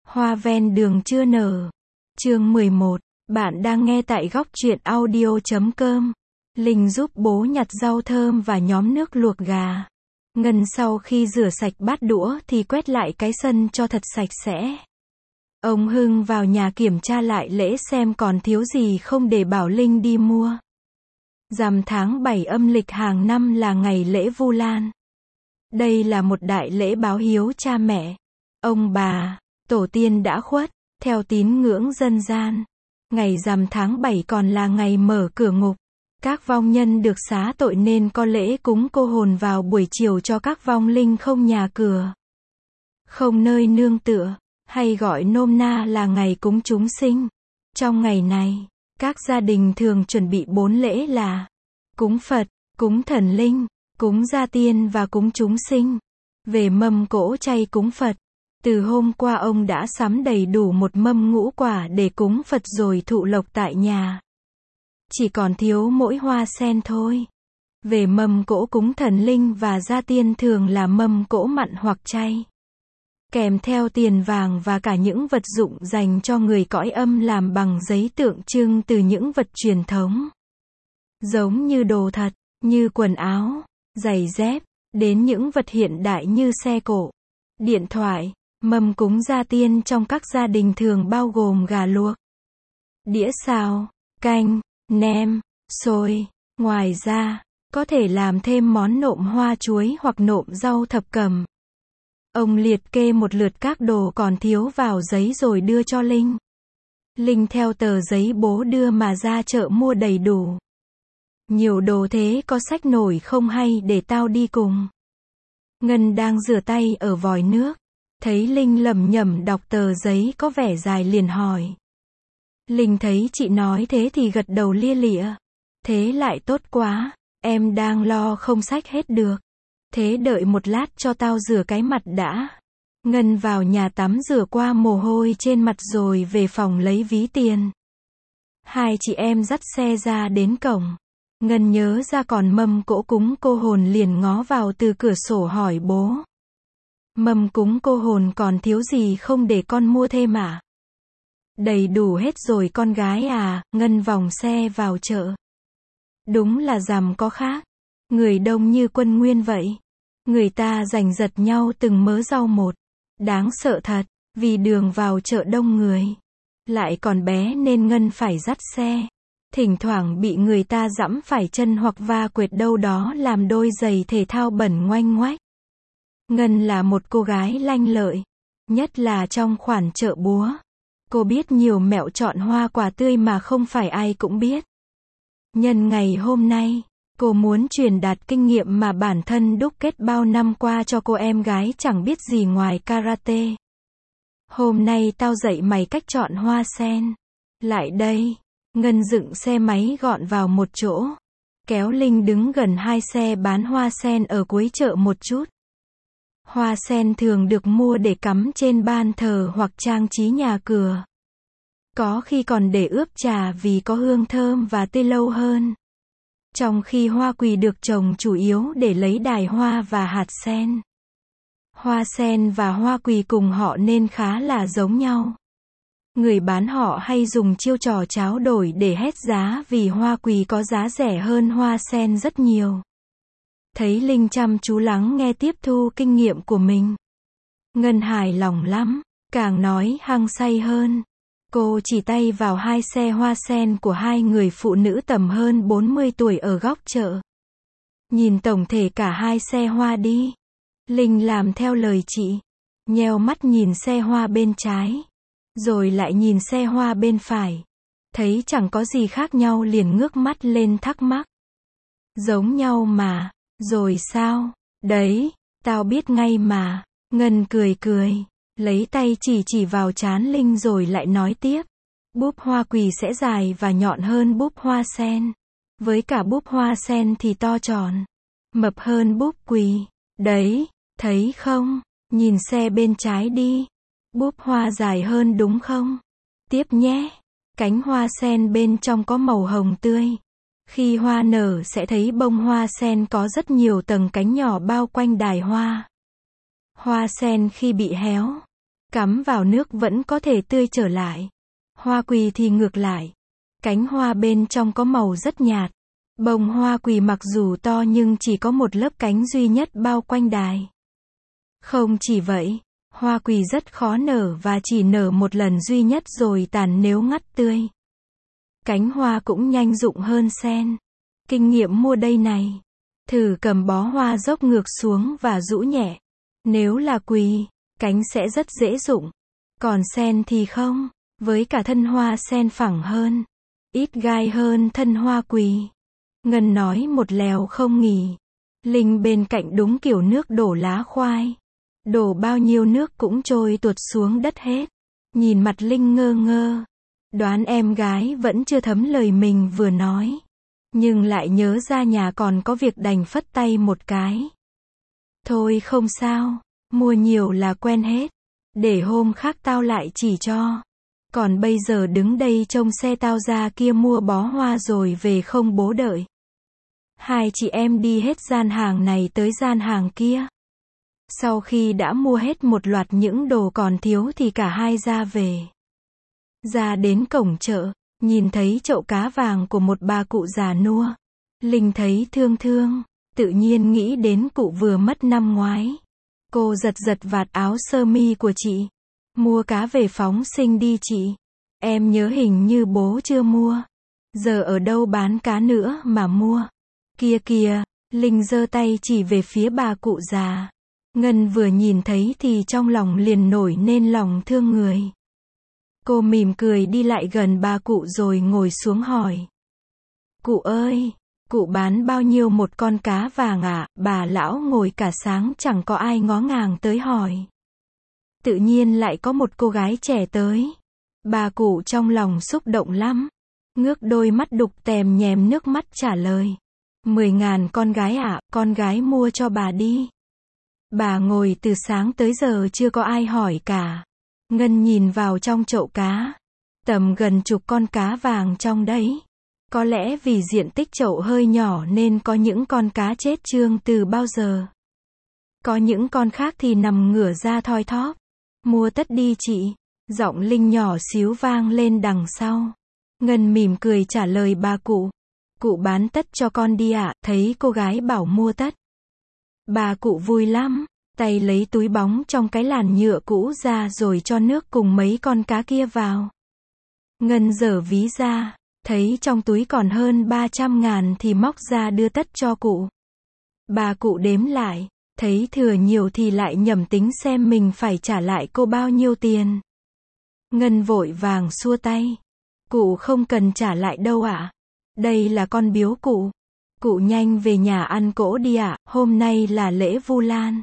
Hoa ven đường chưa nở. Chương 11. Bạn đang nghe tại góc truyện audio.com. Linh giúp bố nhặt rau thơm và nhóm nước luộc gà. Ngân sau khi rửa sạch bát đũa thì quét lại cái sân cho thật sạch sẽ. Ông Hưng vào nhà kiểm tra lại lễ xem còn thiếu gì không để bảo Linh đi mua. Rằm tháng 7 âm lịch hàng năm là ngày lễ Vu Lan. Đây là một đại lễ báo hiếu cha mẹ, ông bà, tổ tiên đã khuất, theo tín ngưỡng dân gian. Ngày rằm tháng 7 còn là ngày mở cửa ngục. Các vong nhân được xá tội nên có lễ cúng cô hồn vào buổi chiều cho các vong linh không nhà cửa, không nơi nương tựa, hay gọi nôm na là ngày cúng chúng sinh. Trong ngày này, các gia đình thường chuẩn bị 4 lễ là cúng Phật, cúng thần linh, cúng gia tiên và cúng chúng sinh. Về mâm cỗ chay cúng Phật, từ hôm qua ông đã sắm đầy đủ một mâm ngũ quả để cúng Phật rồi thụ lộc tại nhà. Chỉ còn thiếu mỗi hoa sen thôi. Về mâm cỗ cúng thần linh và gia tiên thường là mâm cỗ mặn hoặc chay, kèm theo tiền vàng và cả những vật dụng dành cho người cõi âm làm bằng giấy tượng trưng từ những vật truyền thống, giống như đồ thật, như quần áo, giày dép, đến những vật hiện đại như xe cộ, điện thoại. Mâm cúng gia tiên trong các gia đình thường bao gồm gà luộc, đĩa xào, canh, nem, xôi. Ngoài ra, có thể làm thêm món nộm hoa chuối hoặc nộm rau thập cẩm. Ông liệt kê một lượt các đồ còn thiếu vào giấy rồi đưa cho Linh. Linh theo tờ giấy bố đưa mà ra chợ mua đầy đủ. Nhiều đồ thế có xách nổi không hay để tao đi cùng. Ngân đang rửa tay ở vòi nước. Thấy Linh lẩm nhẩm đọc tờ giấy có vẻ dài liền hỏi. Linh thấy chị nói thế thì gật đầu lia lịa. Thế lại tốt quá, em đang lo không xách hết được. Thế đợi một lát cho tao rửa cái mặt đã. Ngân vào nhà tắm rửa qua mồ hôi trên mặt rồi về phòng lấy ví tiền. Hai chị em dắt xe ra đến cổng. Ngân nhớ ra còn mâm cỗ cúng cô hồn liền ngó vào từ cửa sổ hỏi bố. Mâm cúng cô hồn còn thiếu gì không để con mua thêm à? Đầy đủ hết rồi con gái à. Ngân vòng xe vào chợ. Đúng là rằm có khác. Người đông như quân nguyên vậy. Người ta giành giật nhau từng mớ rau một. Đáng sợ thật, vì đường vào chợ đông người. Lại còn bé nên Ngân phải dắt xe. Thỉnh thoảng bị người ta giẫm phải chân hoặc va quệt đâu đó làm đôi giày thể thao bẩn ngoanh ngoách. Ngân là một cô gái lanh lợi, nhất là trong khoản chợ búa. Cô biết nhiều mẹo chọn hoa quả tươi mà không phải ai cũng biết. Nhân ngày hôm nay, cô muốn truyền đạt kinh nghiệm mà bản thân đúc kết bao năm qua cho cô em gái chẳng biết gì ngoài karate. Hôm nay tao dạy mày cách chọn hoa sen. Lại đây. Ngân dựng xe máy gọn vào một chỗ. Kéo Linh đứng gần hai xe bán hoa sen ở cuối chợ một chút. Hoa sen thường được mua để cắm trên ban thờ hoặc trang trí nhà cửa. Có khi còn để ướp trà vì có hương thơm và tươi lâu hơn. Trong khi hoa quỳ được trồng chủ yếu để lấy đài hoa và hạt sen. Hoa sen và hoa quỳ cùng họ nên khá là giống nhau. Người bán họ hay dùng chiêu trò tráo đổi để hét giá vì hoa quỳ có giá rẻ hơn hoa sen rất nhiều. Thấy Linh chăm chú lắng nghe tiếp thu kinh nghiệm của mình. Ngân hài lòng lắm, càng nói hăng say hơn. Cô chỉ tay vào hai xe hoa sen của hai người phụ nữ tầm hơn 40 tuổi ở góc chợ. Nhìn tổng thể cả hai xe hoa đi. Linh làm theo lời chị. Nheo mắt nhìn xe hoa bên trái. Rồi lại nhìn xe hoa bên phải. Thấy chẳng có gì khác nhau liền ngước mắt lên thắc mắc. Giống nhau mà. Rồi sao? Đấy, tao biết ngay mà. Ngân cười cười. Lấy tay chỉ vào trán Linh rồi lại nói tiếp. Búp hoa quỳ sẽ dài và nhọn hơn búp hoa sen. Với cả búp hoa sen thì to tròn, mập hơn búp quỳ. Đấy, thấy không? Nhìn xe bên trái đi. Búp hoa dài hơn đúng không? Tiếp nhé. Cánh hoa sen bên trong có màu hồng tươi. Khi hoa nở sẽ thấy bông hoa sen có rất nhiều tầng cánh nhỏ bao quanh đài hoa. Hoa sen khi bị héo, Cắm vào nước vẫn có thể tươi trở lại. Hoa quỳ thì ngược lại. Cánh hoa bên trong có màu rất nhạt. Bông hoa quỳ mặc dù to nhưng chỉ có một lớp cánh duy nhất bao quanh đài. Không chỉ vậy, hoa quỳ rất khó nở và chỉ nở một lần duy nhất rồi tàn nếu ngắt tươi. Cánh hoa cũng nhanh rụng hơn sen. Kinh nghiệm mua đây này. Thử cầm bó hoa dốc ngược xuống và rũ nhẹ. Nếu là quỳ, cánh sẽ rất dễ rụng. Còn sen thì không. Với cả thân hoa sen phẳng hơn. Ít gai hơn thân hoa quỳ. Ngân nói một lèo không nghỉ. Linh bên cạnh đúng kiểu nước đổ lá khoai. Đổ bao nhiêu nước cũng trôi tuột xuống đất hết. Nhìn mặt Linh ngơ ngơ. Đoán em gái vẫn chưa thấm lời mình vừa nói. Nhưng lại nhớ ra nhà còn có việc đành phất tay một cái. Thôi không sao. Mua nhiều là quen hết. Để hôm khác tao lại chỉ cho. Còn bây giờ đứng đây trông xe tao ra kia mua bó hoa rồi về không bố đợi. Hai chị em đi hết gian hàng này tới gian hàng kia. Sau khi đã mua hết một loạt những đồ còn thiếu thì cả hai ra về. Ra đến cổng chợ, nhìn thấy chậu cá vàng của một bà cụ già nua. Linh thấy thương thương, tự nhiên nghĩ đến cụ vừa mất năm ngoái. Cô giật giật vạt áo sơ mi của chị. Mua cá về phóng sinh đi chị. Em nhớ hình như bố chưa mua. Giờ ở đâu bán cá nữa mà mua. Kia kìa, Linh giơ tay chỉ về phía bà cụ già. Ngân vừa nhìn thấy thì trong lòng liền nổi nên lòng thương người. Cô mỉm cười đi lại gần bà cụ rồi ngồi xuống hỏi. Cụ ơi, cụ bán bao nhiêu một con cá vàng ạ? Bà lão ngồi cả sáng chẳng có ai ngó ngàng tới hỏi. Tự nhiên lại có một cô gái trẻ tới. Bà cụ trong lòng xúc động lắm. Ngước đôi mắt đục tèm nhèm nước mắt trả lời. 10.000 con gái ạ, con gái mua cho bà đi. Bà ngồi từ sáng tới giờ chưa có ai hỏi cả. Ngân nhìn vào trong chậu cá. Tầm gần chục con cá vàng trong đấy. Có lẽ vì diện tích chậu hơi nhỏ nên có những con cá chết trương từ bao giờ. Có những con khác thì nằm ngửa ra thoi thóp. Mua tất đi chị. Giọng Linh nhỏ xíu vang lên đằng sau. Ngân mỉm cười trả lời bà cụ. Cụ bán tất cho con đi ạ, thấy cô gái bảo mua tất. Bà cụ vui lắm, tay lấy túi bóng trong cái làn nhựa cũ ra rồi cho nước cùng mấy con cá kia vào. Ngân giở ví ra, thấy trong túi còn hơn 300.000 thì móc ra đưa tất cho cụ. Bà cụ đếm lại, thấy thừa nhiều thì lại nhẩm tính xem mình phải trả lại cô bao nhiêu tiền. Ngân vội vàng xua tay. Cụ không cần trả lại đâu ạ. Đây là con biếu cụ. Cụ nhanh về nhà ăn cỗ đi ạ, hôm nay là lễ Vu Lan.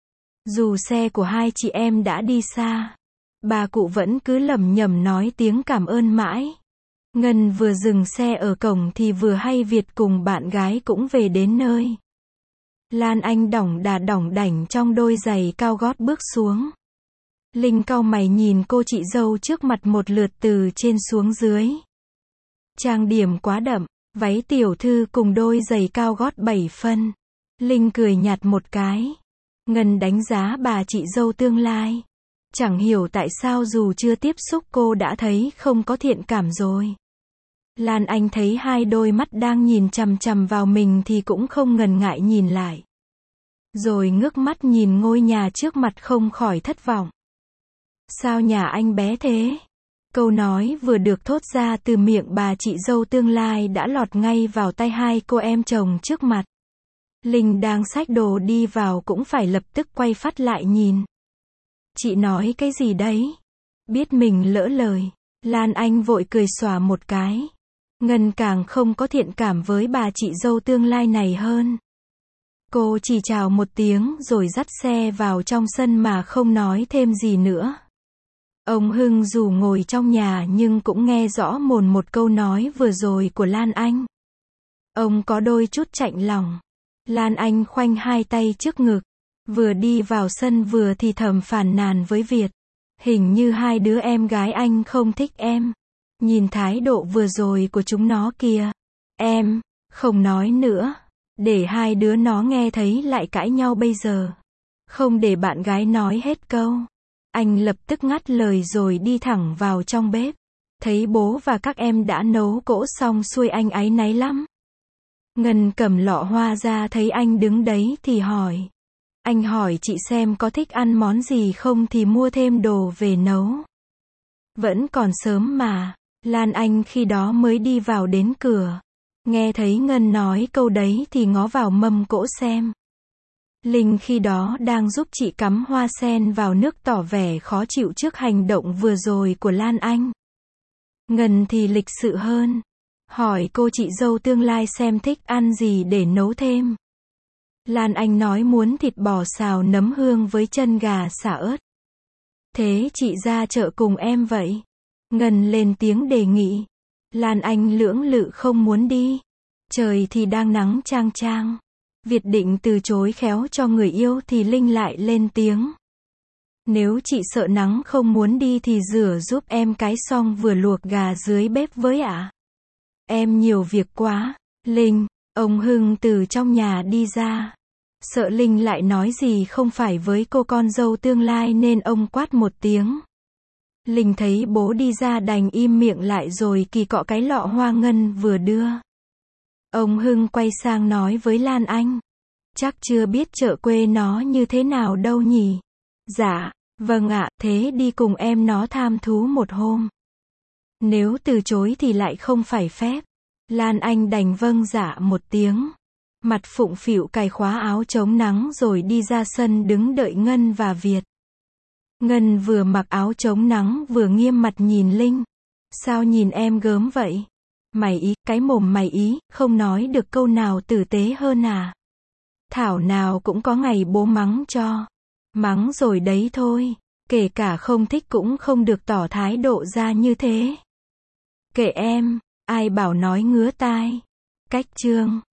Dù xe của hai chị em đã đi xa, bà cụ vẫn cứ lẩm nhẩm nói tiếng cảm ơn mãi. Ngân vừa dừng xe ở cổng thì vừa hay Việt cùng bạn gái cũng về đến nơi. Lan Anh đỏng đảnh trong đôi giày cao gót bước xuống. Linh cau mày nhìn cô chị dâu trước mặt một lượt từ trên xuống dưới. Trang điểm quá đậm, váy tiểu thư cùng đôi giày cao gót 7 phân. Linh cười nhạt một cái. Ngân đánh giá bà chị dâu tương lai. Chẳng hiểu tại sao dù chưa tiếp xúc cô đã thấy không có thiện cảm rồi. Lan Anh thấy hai đôi mắt đang nhìn chằm chằm vào mình thì cũng không ngần ngại nhìn lại. Rồi ngước mắt nhìn ngôi nhà trước mặt không khỏi thất vọng. Sao nhà anh bé thế? Câu nói vừa được thốt ra từ miệng bà chị dâu tương lai đã lọt ngay vào tai hai cô em chồng trước mặt. Linh đang xách đồ đi vào cũng phải lập tức quay phát lại nhìn. Chị nói cái gì đấy? Biết mình lỡ lời, Lan Anh vội cười xòa một cái. Ngân càng không có thiện cảm với bà chị dâu tương lai này hơn. Cô chỉ chào một tiếng rồi dắt xe vào trong sân mà không nói thêm gì nữa. Ông Hưng dù ngồi trong nhà nhưng cũng nghe rõ mồn một câu nói vừa rồi của Lan Anh. Ông có đôi chút chạnh lòng. Lan Anh khoanh hai tay trước ngực, vừa đi vào sân vừa thì thầm phàn nàn với Việt. Hình như hai đứa em gái anh không thích em. Nhìn thái độ vừa rồi của chúng nó kìa. Em, không nói nữa. Để hai đứa nó nghe thấy lại cãi nhau bây giờ. Không để bạn gái nói hết câu. Anh lập tức ngắt lời rồi đi thẳng vào trong bếp. Thấy bố và các em đã nấu cỗ xong xuôi anh áy náy lắm. Ngân cầm lọ hoa ra thấy anh đứng đấy thì hỏi. Anh hỏi chị xem có thích ăn món gì không thì mua thêm đồ về nấu. Vẫn còn sớm mà. Lan Anh khi đó mới đi vào đến cửa. Nghe thấy Ngân nói câu đấy thì ngó vào mâm cỗ xem. Linh khi đó đang giúp chị cắm hoa sen vào nước tỏ vẻ khó chịu trước hành động vừa rồi của Lan Anh. Ngân thì lịch sự hơn. Hỏi cô chị dâu tương lai xem thích ăn gì để nấu thêm. Lan Anh nói muốn thịt bò xào nấm hương với chân gà xả ớt. Thế chị ra chợ cùng em vậy. Ngân lên tiếng đề nghị. Lan Anh lưỡng lự không muốn đi. Trời thì đang nắng chang chang. Việt định từ chối khéo cho người yêu thì Linh lại lên tiếng. Nếu chị sợ nắng không muốn đi thì rửa giúp em cái xong vừa luộc gà dưới bếp với ạ. Em nhiều việc quá. Linh, ông Hưng từ trong nhà đi ra. Sợ Linh lại nói gì không phải với cô con dâu tương lai nên ông quát một tiếng. Linh thấy bố đi ra đành im miệng lại rồi kỳ cọ cái lọ hoa Ngân vừa đưa. Ông Hưng quay sang nói với Lan Anh. Chắc chưa biết chợ quê nó như thế nào đâu nhỉ? Dạ, vâng ạ, thế đi cùng em nó tham thú một hôm. Nếu từ chối thì lại không phải phép. Lan Anh đành vâng dạ một tiếng. Mặt phụng phịu cài khóa áo chống nắng rồi đi ra sân đứng đợi Ngân và Việt. Ngân vừa mặc áo chống nắng vừa nghiêm mặt nhìn Linh. Sao nhìn em gớm vậy? Mày ý, cái mồm mày ý, không nói được câu nào tử tế hơn à? Thảo nào cũng có ngày bố mắng cho. Mắng rồi đấy thôi. Kể cả không thích cũng không được tỏ thái độ ra như thế. Kệ em, ai bảo nói ngứa tai. Cách chương